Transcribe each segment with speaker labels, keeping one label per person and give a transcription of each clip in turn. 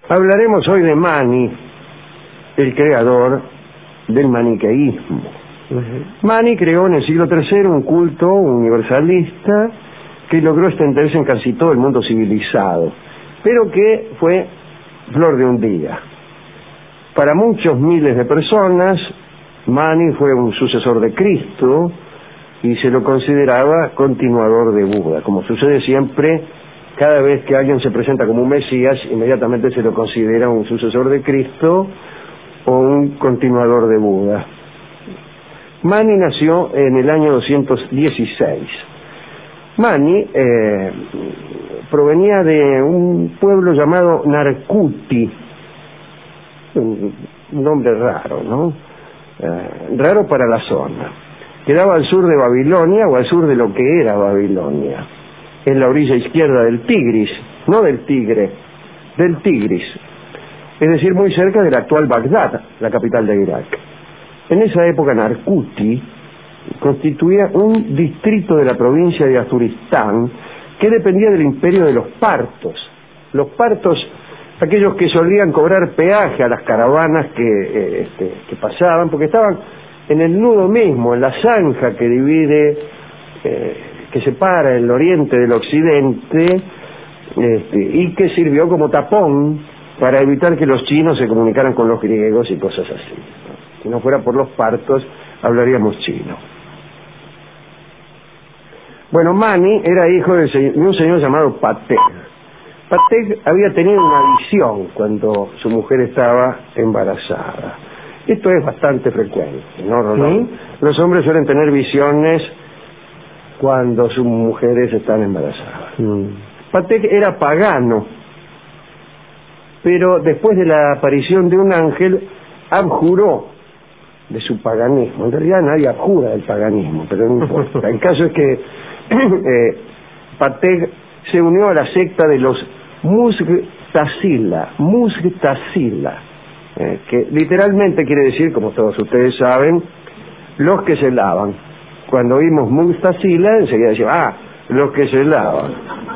Speaker 1: Hablaremos hoy de Mani, el creador del maniqueísmo. Mani creó en el siglo III un culto universalista que logró extenderse en casi todo el mundo civilizado, pero que fue flor de un día. Para muchos miles de personas, Mani fue un sucesor de Cristo y se lo consideraba continuador de Buda. Como sucede siempre, cada vez que alguien se presenta como un Mesías, inmediatamente se lo considera un sucesor de Cristo o un continuador de Buda. Mani nació en el año 216. Mani provenía de un pueblo llamado Narkuti, un nombre raro, ¿no? Raro para la zona. Quedaba al sur de Babilonia, o al sur de lo que era Babilonia, en la orilla izquierda del Tigris, no del Tigre, del Tigris, es decir, muy cerca de la actual Bagdad, la capital de Irak. En esa época Narkuti constituía un distrito de la provincia de Azuristán que dependía del imperio de los partos. Los partos, aquellos que solían cobrar peaje a las caravanas que pasaban, porque estaban en el nudo mismo, en la zanja que divide, que separa el oriente del occidente, y que sirvió como tapón para evitar que los chinos se comunicaran con los griegos y cosas así. Si no fuera por los partos, hablaríamos chino. Bueno, Mani era hijo de un señor llamado Patek. Patek había tenido una visión cuando su mujer estaba embarazada. Esto es bastante frecuente, ¿no, Rolón? ¿Sí? Los hombres suelen tener visiones cuando sus mujeres están embarazadas. Patek era pagano, pero después de la aparición de un ángel, abjuró de su paganismo. En realidad nadie abjura del paganismo, pero no importa. El caso es que Patek se unió a la secta de los Mugtasila, que literalmente quiere decir, como todos ustedes saben, los que se lavan. Cuando oímos Mugtasila, enseguida decimos, los que se lavan.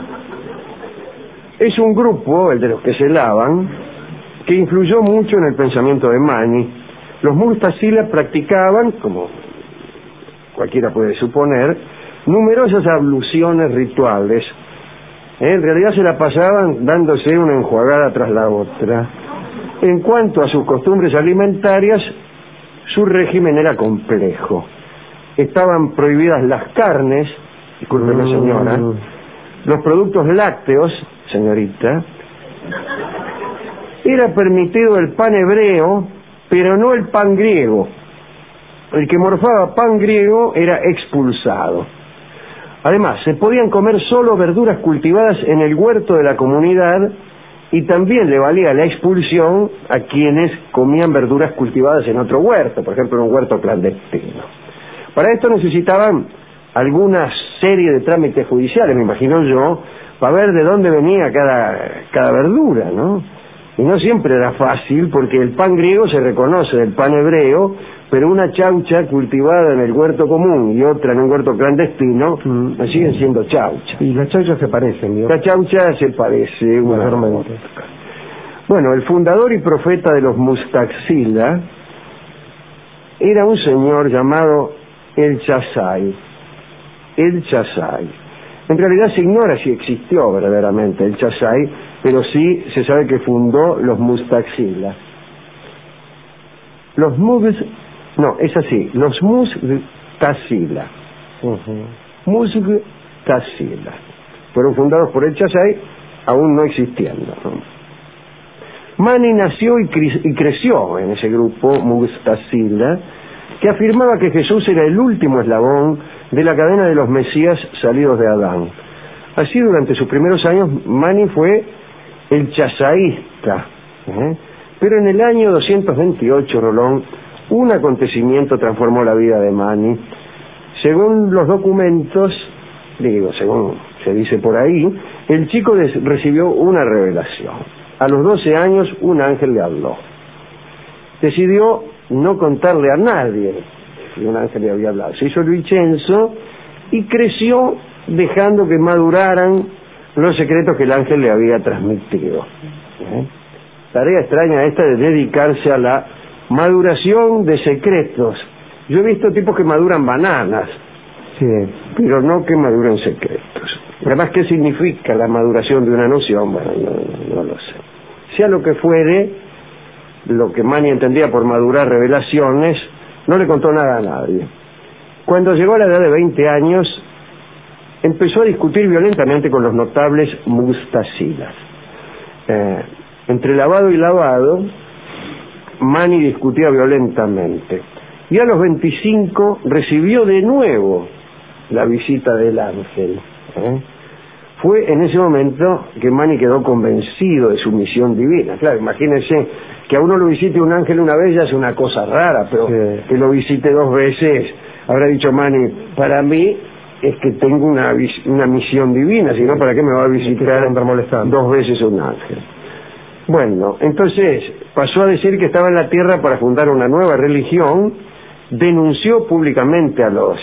Speaker 1: Es un grupo, el de los que se lavan, que influyó mucho en el pensamiento de Mani. Los Mugtasila practicaban, como cualquiera puede suponer, numerosas abluciones rituales. En realidad se la pasaban dándose una enjuagada tras la otra. En cuanto a sus costumbres alimentarias, su régimen era complejo. Estaban prohibidas las carnes, discúlpeme señora, los productos lácteos, señorita, era permitido el pan hebreo, pero no el pan griego. El que morfaba pan griego era expulsado. Además, se podían comer solo verduras cultivadas en el huerto de la comunidad, y también le valía la expulsión a quienes comían verduras cultivadas en otro huerto, por ejemplo en un huerto clandestino. Para esto necesitaban alguna serie de trámites judiciales, me imagino yo, para ver de dónde venía cada verdura, ¿no? Y no siempre era fácil, porque el pan griego se reconoce del pan hebreo, pero una chaucha cultivada en el huerto común y otra en un huerto clandestino, siguen siendo chauchas. Y las chauchas se parecen, ¿no? La chaucha se parece enormemente. Bueno, el fundador y profeta de los Mugtasila era un señor llamado El Chazai. El Chazai. En realidad se ignora si existió verdaderamente el Chazai, pero sí se sabe que fundó los Mugtasila. Los Mugtasila. Mugtasila. Fueron fundados por el Chazai, aún no existiendo. Mani nació y creció en ese grupo Mugtasila, que afirmaba que Jesús era el último eslabón de la cadena de los Mesías salidos de Adán. Así, durante sus primeros años, Mani fue el chazaísta. Pero en el año 228, Rolón, un acontecimiento transformó la vida de Mani. Según los documentos, según se dice por ahí, el chico recibió una revelación. A los 12 años, un ángel le habló. Decidió no contarle a nadie que un ángel le había hablado. Se hizo el Vicenzo y creció dejando que maduraran los secretos que el ángel le había transmitido. Tarea extraña esta de dedicarse a la maduración de secretos. Yo he visto tipos que maduran bananas,
Speaker 2: Sí.
Speaker 1: pero no que maduran secretos. Además, ¿qué significa la maduración de una noción? Bueno, no lo sé. Sea lo que fuere, lo que Manny entendía por madurar revelaciones, no le contó nada a nadie. Cuando llegó a la edad de 20 años, empezó a discutir violentamente con los notables mustasilas. Entre lavado y lavado, Manny discutía violentamente. Y a los 25 recibió de nuevo la visita del ángel. Fue en ese momento que Manny quedó convencido de su misión divina. Claro, imagínense que a uno lo visite un ángel una vez ya es una cosa rara, pero que lo visite 2 veces, habrá dicho Manny, para mí es que tengo una misión divina, si no, ¿para qué me va a visitar 2 veces un ángel? Bueno, entonces pasó a decir que estaba en la tierra para fundar una nueva religión, denunció públicamente a los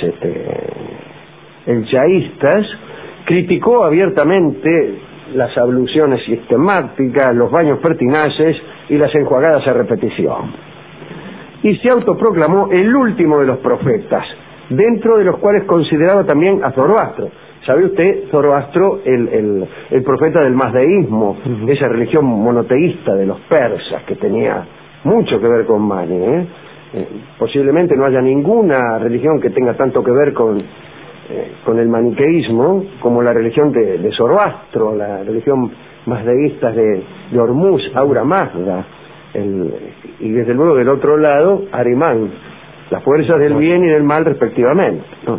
Speaker 1: elchaístas, criticó abiertamente las abluciones sistemáticas, los baños pertinaces y las enjuagadas a repetición. Y se autoproclamó el último de los profetas, dentro de los cuales consideraba también a Zoroastro. ¿Sabe usted? Zoroastro, el profeta del mazdeísmo, esa religión monoteísta de los persas, que tenía mucho que ver con Mani. Posiblemente no haya ninguna religión que tenga tanto que ver con el maniqueísmo como la religión de Zoroastro, la religión mazdeísta de Hormuz, Aura Mazda, y desde luego del otro lado, Arimán, las fuerzas del bien y del mal respectivamente, ¿no?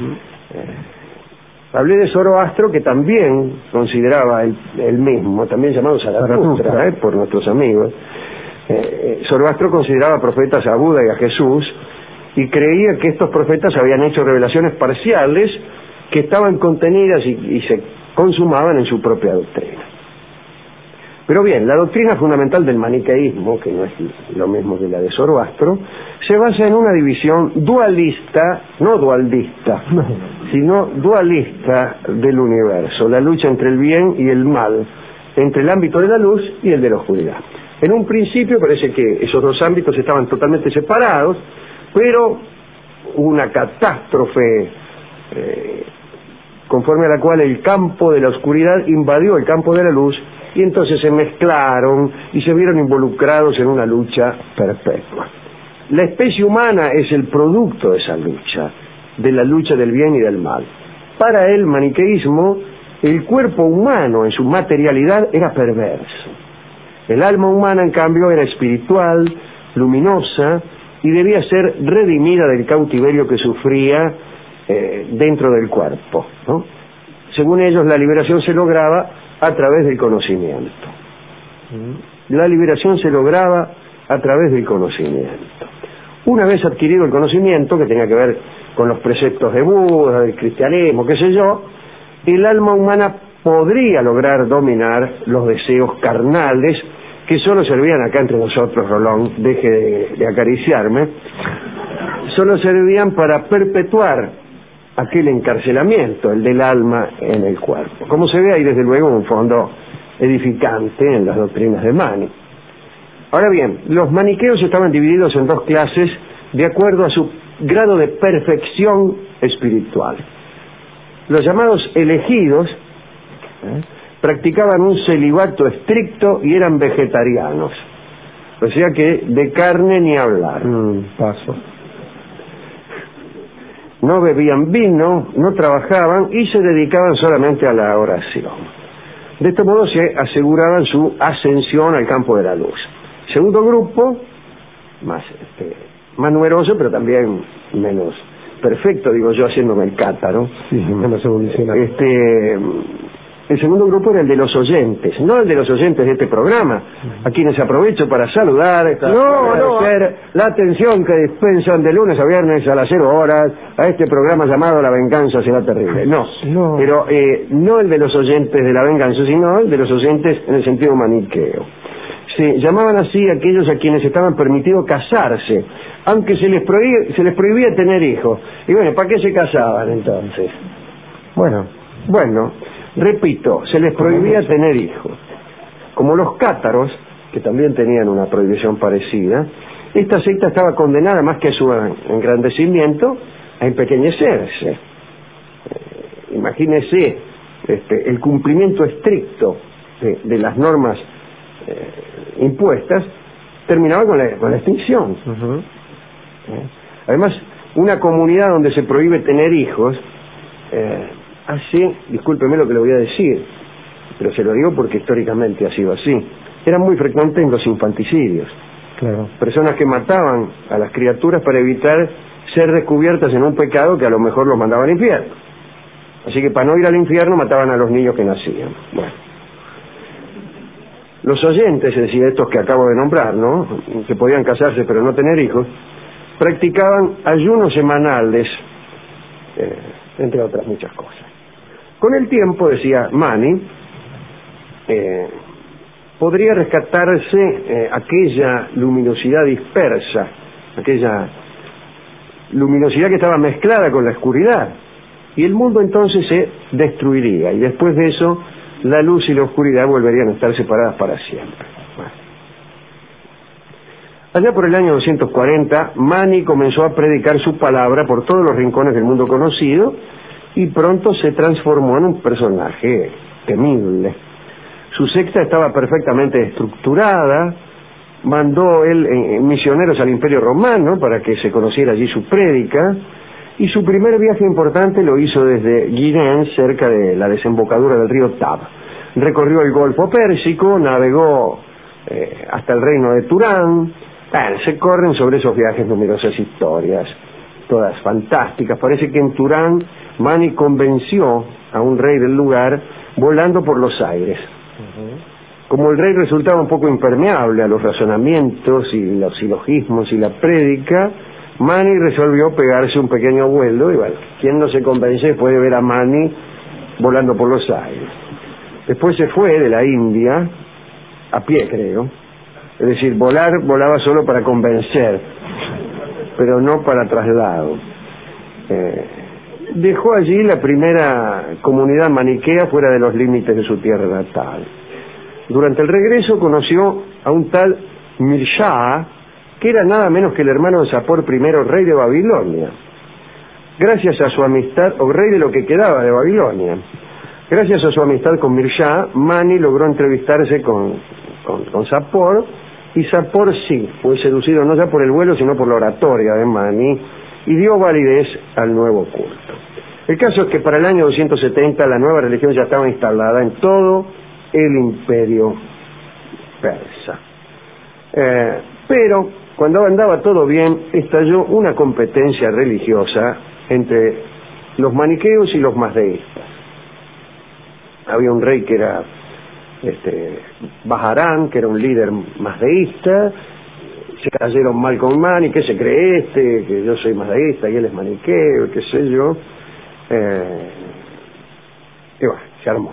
Speaker 1: Hablé de Zoroastro, que también consideraba el mismo, también llamado Zaratustra, por nuestros amigos. Zoroastro consideraba profetas a Buda y a Jesús, y creía que estos profetas habían hecho revelaciones parciales que estaban contenidas y se consumaban en su propia doctrina. Pero bien, la doctrina fundamental del maniqueísmo, que no es lo mismo que la de Zoroastro, se basa en una división dualista, no dualdista, sino dualista del universo, la lucha entre el bien y el mal, entre el ámbito de la luz y el de la oscuridad. En un principio parece que esos 2 ámbitos estaban totalmente separados, pero hubo una catástrofe conforme a la cual el campo de la oscuridad invadió el campo de la luz, y entonces se mezclaron y se vieron involucrados en una lucha perpetua. La especie humana es el producto de esa lucha, de la lucha del bien y del mal. Para el maniqueísmo, el cuerpo humano en su materialidad era perverso. El alma humana, en cambio, era espiritual, luminosa, y debía ser redimida del cautiverio que sufría dentro del cuerpo, ¿no? Según ellos, la liberación se lograba a través del conocimiento. La liberación se lograba a través del conocimiento. Una vez adquirido el conocimiento, que tenía que ver con los preceptos de Buda, del cristianismo, qué sé yo, el alma humana podría lograr dominar los deseos carnales que solo servían acá entre nosotros, Rolón, deje de acariciarme, solo servían para perpetuar aquel encarcelamiento, el del alma en el cuerpo. Como se ve, hay desde luego un fondo edificante en las doctrinas de Mani. Ahora bien, los maniqueos estaban divididos en 2 clases de acuerdo a su grado de perfección espiritual. Los llamados elegidos practicaban un celibato estricto y eran vegetarianos, o sea que de carne ni hablar.
Speaker 2: Paso.
Speaker 1: No bebían vino, no trabajaban y se dedicaban solamente a la oración. De este modo se aseguraban su ascensión al campo de la luz. Segundo grupo, más numeroso, pero también menos perfecto, digo yo, haciéndome el cátaro.
Speaker 2: Sí, menos evolucionado.
Speaker 1: El segundo grupo era el de los oyentes, no el de los oyentes de este programa, a quienes aprovecho para saludar, agradecer la atención que dispensan de lunes a viernes a las 0 horas a este programa llamado La Venganza Será Terrible. No. Pero no el de los oyentes de La Venganza, sino el de los oyentes en el sentido maniqueo. Se llamaban así aquellos a quienes estaban permitido casarse, aunque se les prohibía tener hijos. Y bueno, ¿para qué se casaban entonces? Bueno, repito, se les prohibía tener hijos. Como los cátaros, que también tenían una prohibición parecida, esta secta estaba condenada, más que a su engrandecimiento, a empequeñecerse. Imagínese el cumplimiento estricto de las normas impuestas terminaba con la extinción. Además, una comunidad donde se prohíbe tener hijos hace, discúlpeme lo que le voy a decir, pero se lo digo porque históricamente ha sido así, era muy frecuente en los infanticidios.
Speaker 2: Claro.
Speaker 1: Personas que mataban a las criaturas para evitar ser descubiertas en un pecado que a lo mejor los mandaba al infierno. Así que para no ir al infierno mataban a los niños que nacían. Bueno, los oyentes, es decir, estos que acabo de nombrar, ¿no?, que podían casarse pero no tener hijos, practicaban ayunos semanales, entre otras muchas cosas. Con el tiempo, decía Mani, podría rescatarse aquella luminosidad dispersa, aquella luminosidad que estaba mezclada con la oscuridad, y el mundo entonces se destruiría, y después de eso la luz y la oscuridad volverían a estar separadas para siempre. Bueno. Allá por el año 240, Mani comenzó a predicar su palabra por todos los rincones del mundo conocido, y pronto se transformó en un personaje temible. Su secta estaba perfectamente estructurada, mandó él misioneros al Imperio Romano para que se conociera allí su prédica, y su primer viaje importante lo hizo desde Guiren, cerca de la desembocadura del río Tab. Recorrió el Golfo Pérsico, navegó hasta el reino de Turán. Se corren sobre esos viajes numerosas historias, todas fantásticas. Parece que en Turán Mani convenció a un rey del lugar volando por los aires. Como el rey resultaba un poco impermeable a los razonamientos y los silogismos y la prédica, Mani resolvió pegarse un pequeño vuelo, y bueno, quien no se convence puede ver a Mani volando por los aires. Después se fue de la India, a pie creo, es decir, volaba solo para convencer, pero no para traslado. Dejó allí la primera comunidad maniquea fuera de los límites de su tierra natal. Durante el regreso conoció a un tal Mirsha, que era nada menos que el hermano de Sapor I, rey de Babilonia. Gracias a su amistad, o rey de lo que quedaba de Babilonia, gracias a su amistad con Mirsha, Mani logró entrevistarse con Sapor, y Sapor sí, fue seducido no ya por el vuelo, sino por la oratoria de Mani, y dio validez al nuevo culto. El caso es que para el año 270 la nueva religión ya estaba instalada en todo el imperio persa. Pero cuando andaba todo bien, estalló una competencia religiosa entre los maniqueos y los mazdeístas. Había un rey que era Baharán, que era un líder mazdeísta. Se cayeron mal con Mani, ¿qué se cree que yo soy mazdeísta y él es maniqueo, qué sé yo? Y bueno, se armó.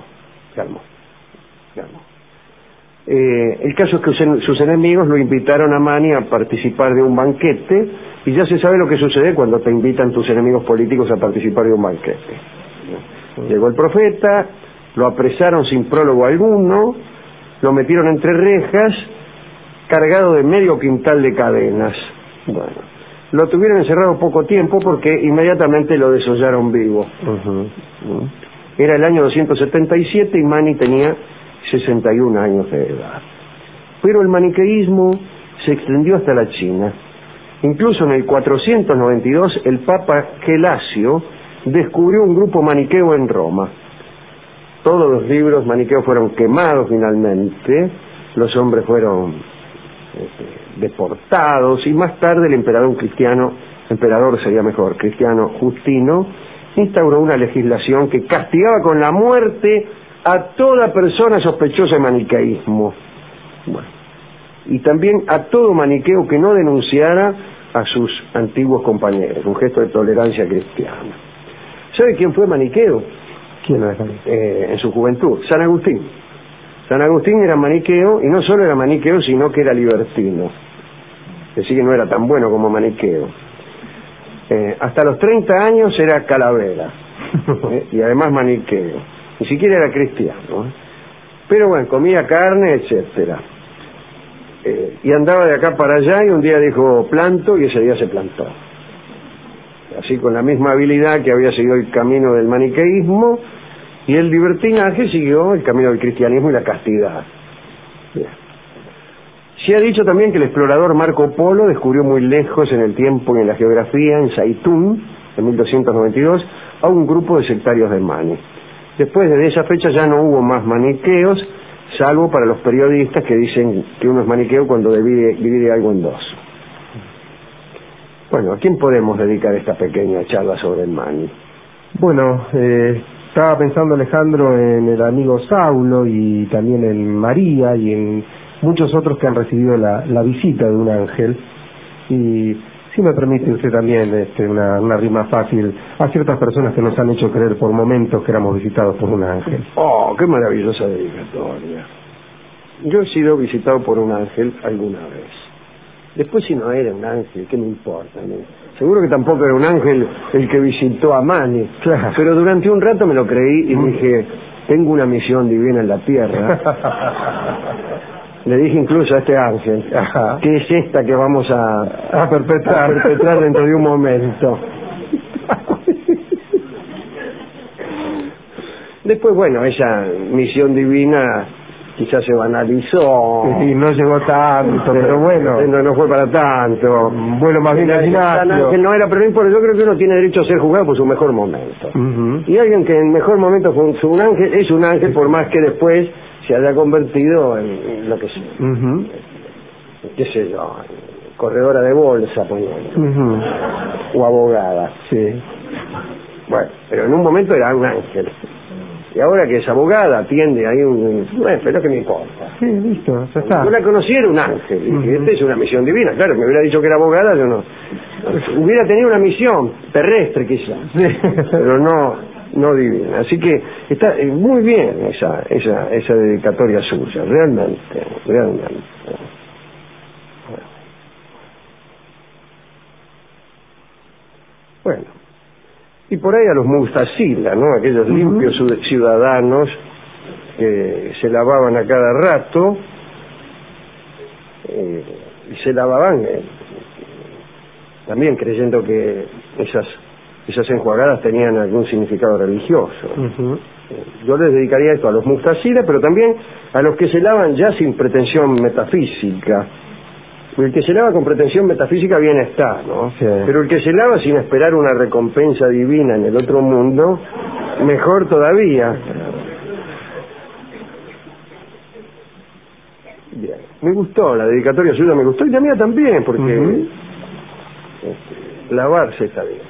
Speaker 1: El caso es que sus enemigos lo invitaron a Mani a participar de un banquete, y ya se sabe lo que sucede cuando te invitan tus enemigos políticos a participar de un banquete. Llegó el profeta, lo apresaron sin prólogo alguno, lo metieron entre rejas, cargado de medio quintal de cadenas. Bueno, lo tuvieron encerrado poco tiempo porque inmediatamente lo desollaron vivo. Era el año 277 y Mani tenía 61 años de edad. Pero el maniqueísmo se extendió hasta la China. Incluso en el 492 el Papa Gelasio descubrió un grupo maniqueo en Roma. Todos los libros maniqueos fueron quemados finalmente, los hombres fueron deportados, y más tarde el emperador cristiano Justino, instauró una legislación que castigaba con la muerte a toda persona sospechosa de maniqueísmo. Bueno, y también a todo maniqueo que no denunciara a sus antiguos compañeros, un gesto de tolerancia cristiana. ¿Sabe quién fue maniqueo?
Speaker 2: ¿Quién era maniqueo?
Speaker 1: En su juventud, San Agustín. San Agustín era maniqueo, y no solo era maniqueo, sino que era libertino. Es decir, que no era tan bueno como maniqueo. Hasta los 30 años era calavera, y además maniqueo. Ni siquiera era cristiano. Pero bueno, comía carne, etcétera. y andaba de acá para allá y un día dijo planto y ese día se plantó. Así con la misma habilidad que había seguido el camino del maniqueísmo, y el libertinaje siguió el camino del cristianismo y la castidad. Bien. Se ha dicho también que el explorador Marco Polo descubrió muy lejos en el tiempo y en la geografía, en Saitún, en 1292, a un grupo de sectarios de Mani. Después de esa fecha ya no hubo más maniqueos, salvo para los periodistas que dicen que uno es maniqueo cuando divide algo en dos. Bueno, ¿a quién podemos dedicar esta pequeña charla sobre el Mani?
Speaker 2: Bueno, estaba pensando, Alejandro, en el amigo Saulo y también en María y en muchos otros que han recibido la visita de un ángel. Y si me permite usted también una rima fácil a ciertas personas que nos han hecho creer por momentos que éramos visitados por un ángel.
Speaker 1: ¡Oh, qué maravillosa dedicatoria! Yo he sido visitado por un ángel alguna vez. Después, si no era un ángel, ¿qué me importa? ¿No? Seguro que tampoco era un ángel el que visitó a Mani.
Speaker 2: Claro.
Speaker 1: Pero durante un rato me lo creí y dije, tengo una misión divina en la tierra. Le dije incluso a este ángel, ¿qué es esta que vamos a perpetrar dentro de un momento? Después, bueno, esa misión divina quizás se banalizó.
Speaker 2: Sí, no llegó tanto, pero bueno.
Speaker 1: No fue para tanto.
Speaker 2: Bueno, más bien al
Speaker 1: ángel no era, pero no importa, yo creo que uno tiene derecho a ser juzgado por su mejor momento. Y alguien que en el mejor momento fue un ángel, es un ángel por más que después se haya convertido en lo que sea. Qué sé yo, corredora de bolsa, poniendo. O abogada.
Speaker 2: Sí.
Speaker 1: Bueno, pero en un momento era un ángel. Y ahora que es abogada, atiende ahí bueno, pero ¿qué me importa?
Speaker 2: Sí, listo, ya está.
Speaker 1: Yo la conocí, era un ángel. Y dije, esta es una misión divina. Claro, me hubiera dicho que era abogada, yo no. Hubiera tenido una misión terrestre quizás, pero no divina. Así que está muy bien esa dedicatoria suya, realmente. Bueno. Y por ahí a los Mustacila, ¿no? Aquellos limpios ciudadanos que se lavaban a cada rato, y se lavaban también creyendo que esas enjuagadas tenían algún significado religioso. Yo les dedicaría esto a los Mustacila, pero también a los que se lavan ya sin pretensión metafísica. El que se lava con pretensión metafísica bien está, ¿no?
Speaker 2: Sí.
Speaker 1: Pero el que se lava sin esperar una recompensa divina en el otro mundo, mejor todavía. Bien. Me gustó, la dedicatoria suya me gustó, y la mía también, porque lavarse está bien.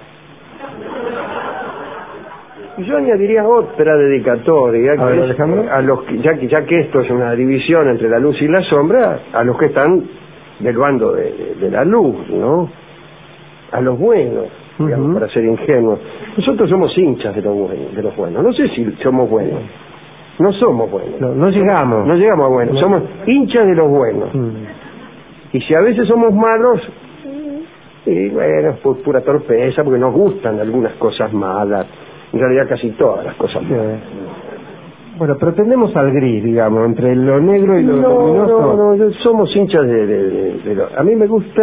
Speaker 1: Y yo añadiría otra dedicatoria, a los que, ya que esto es una división entre la luz y la sombra, a los que están del bando de la luz, ¿no? A los buenos, digamos, para ser ingenuos. Nosotros somos hinchas de los buenos. No sé si somos buenos. No somos buenos.
Speaker 2: No llegamos.
Speaker 1: No llegamos a buenos. Somos hinchas de los buenos. Y si a veces somos malos, y bueno, es pura torpeza, porque nos gustan algunas cosas malas. En realidad casi todas las cosas malas.
Speaker 2: Bueno, pero tendemos al gris, digamos, entre lo negro y lo luminoso.
Speaker 1: No, somos hinchas de lo... A mí me gusta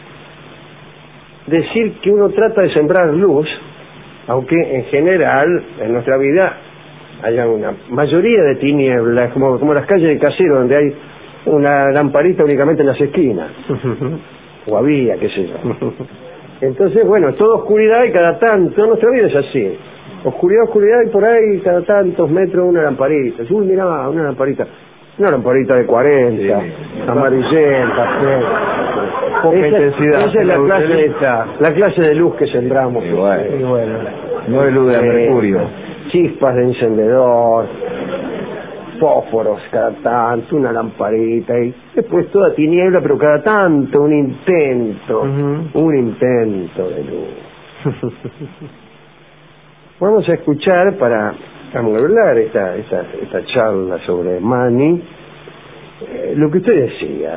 Speaker 1: decir que uno trata de sembrar luz, aunque en general en nuestra vida haya una mayoría de tinieblas, como las calles de Casero, donde hay una lamparita únicamente en las esquinas. O había, qué sé yo. Entonces, bueno, es toda oscuridad y cada tanto, nuestra vida es así. Oscuridad, y por ahí cada tantos metros una lamparita. Uy, mirá, una lamparita de 40, sí, amarillenta, poca intensidad. Esa es la clase de luz que sembramos.
Speaker 2: Bueno.
Speaker 3: No es luz de mercurio.
Speaker 1: Chispas de encendedor, fósforos cada tanto, una lamparita, y después toda tiniebla, pero cada tanto un intento de luz. Vamos a escuchar, para amueblar esta charla sobre Mani, lo que usted decía,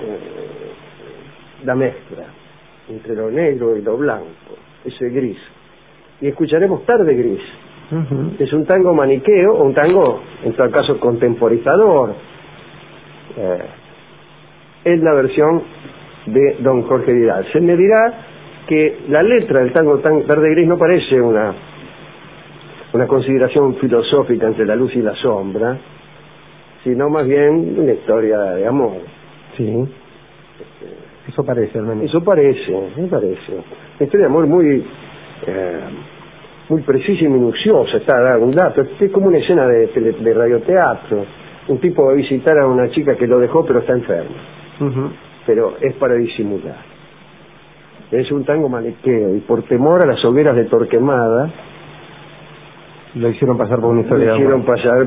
Speaker 1: la mezcla entre lo negro y lo blanco, ese gris. Y escucharemos Tarde Gris, que es un tango maniqueo, o un tango, en todo caso, contemporizador, en la versión de don Jorge Vidal. Se me dirá que la letra del tango Tarde Gris no parece una consideración filosófica entre la luz y la sombra, sino más bien una historia de amor.
Speaker 2: Sí. Eso parece, al menos.
Speaker 1: Eso parece, me parece. Una historia de amor muy precisa y minuciosa. Está un dato, es como una escena de radioteatro. Un tipo va a visitar a una chica que lo dejó pero está enferma. Pero es para disimular. Es un tango maniqueo y por temor a las hogueras de Torquemada
Speaker 2: lo hicieron pasar por una historia
Speaker 1: lo hicieron pasar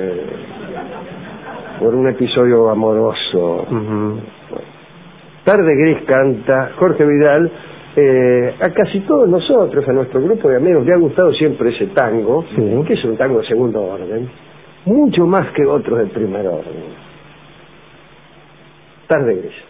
Speaker 1: por un episodio amoroso. Tarde Gris canta Jorge Vidal. A casi todos nosotros, a nuestro grupo de amigos, le ha gustado siempre ese tango, que es un tango de segundo orden, mucho más que otros de primer orden. Tarde Gris.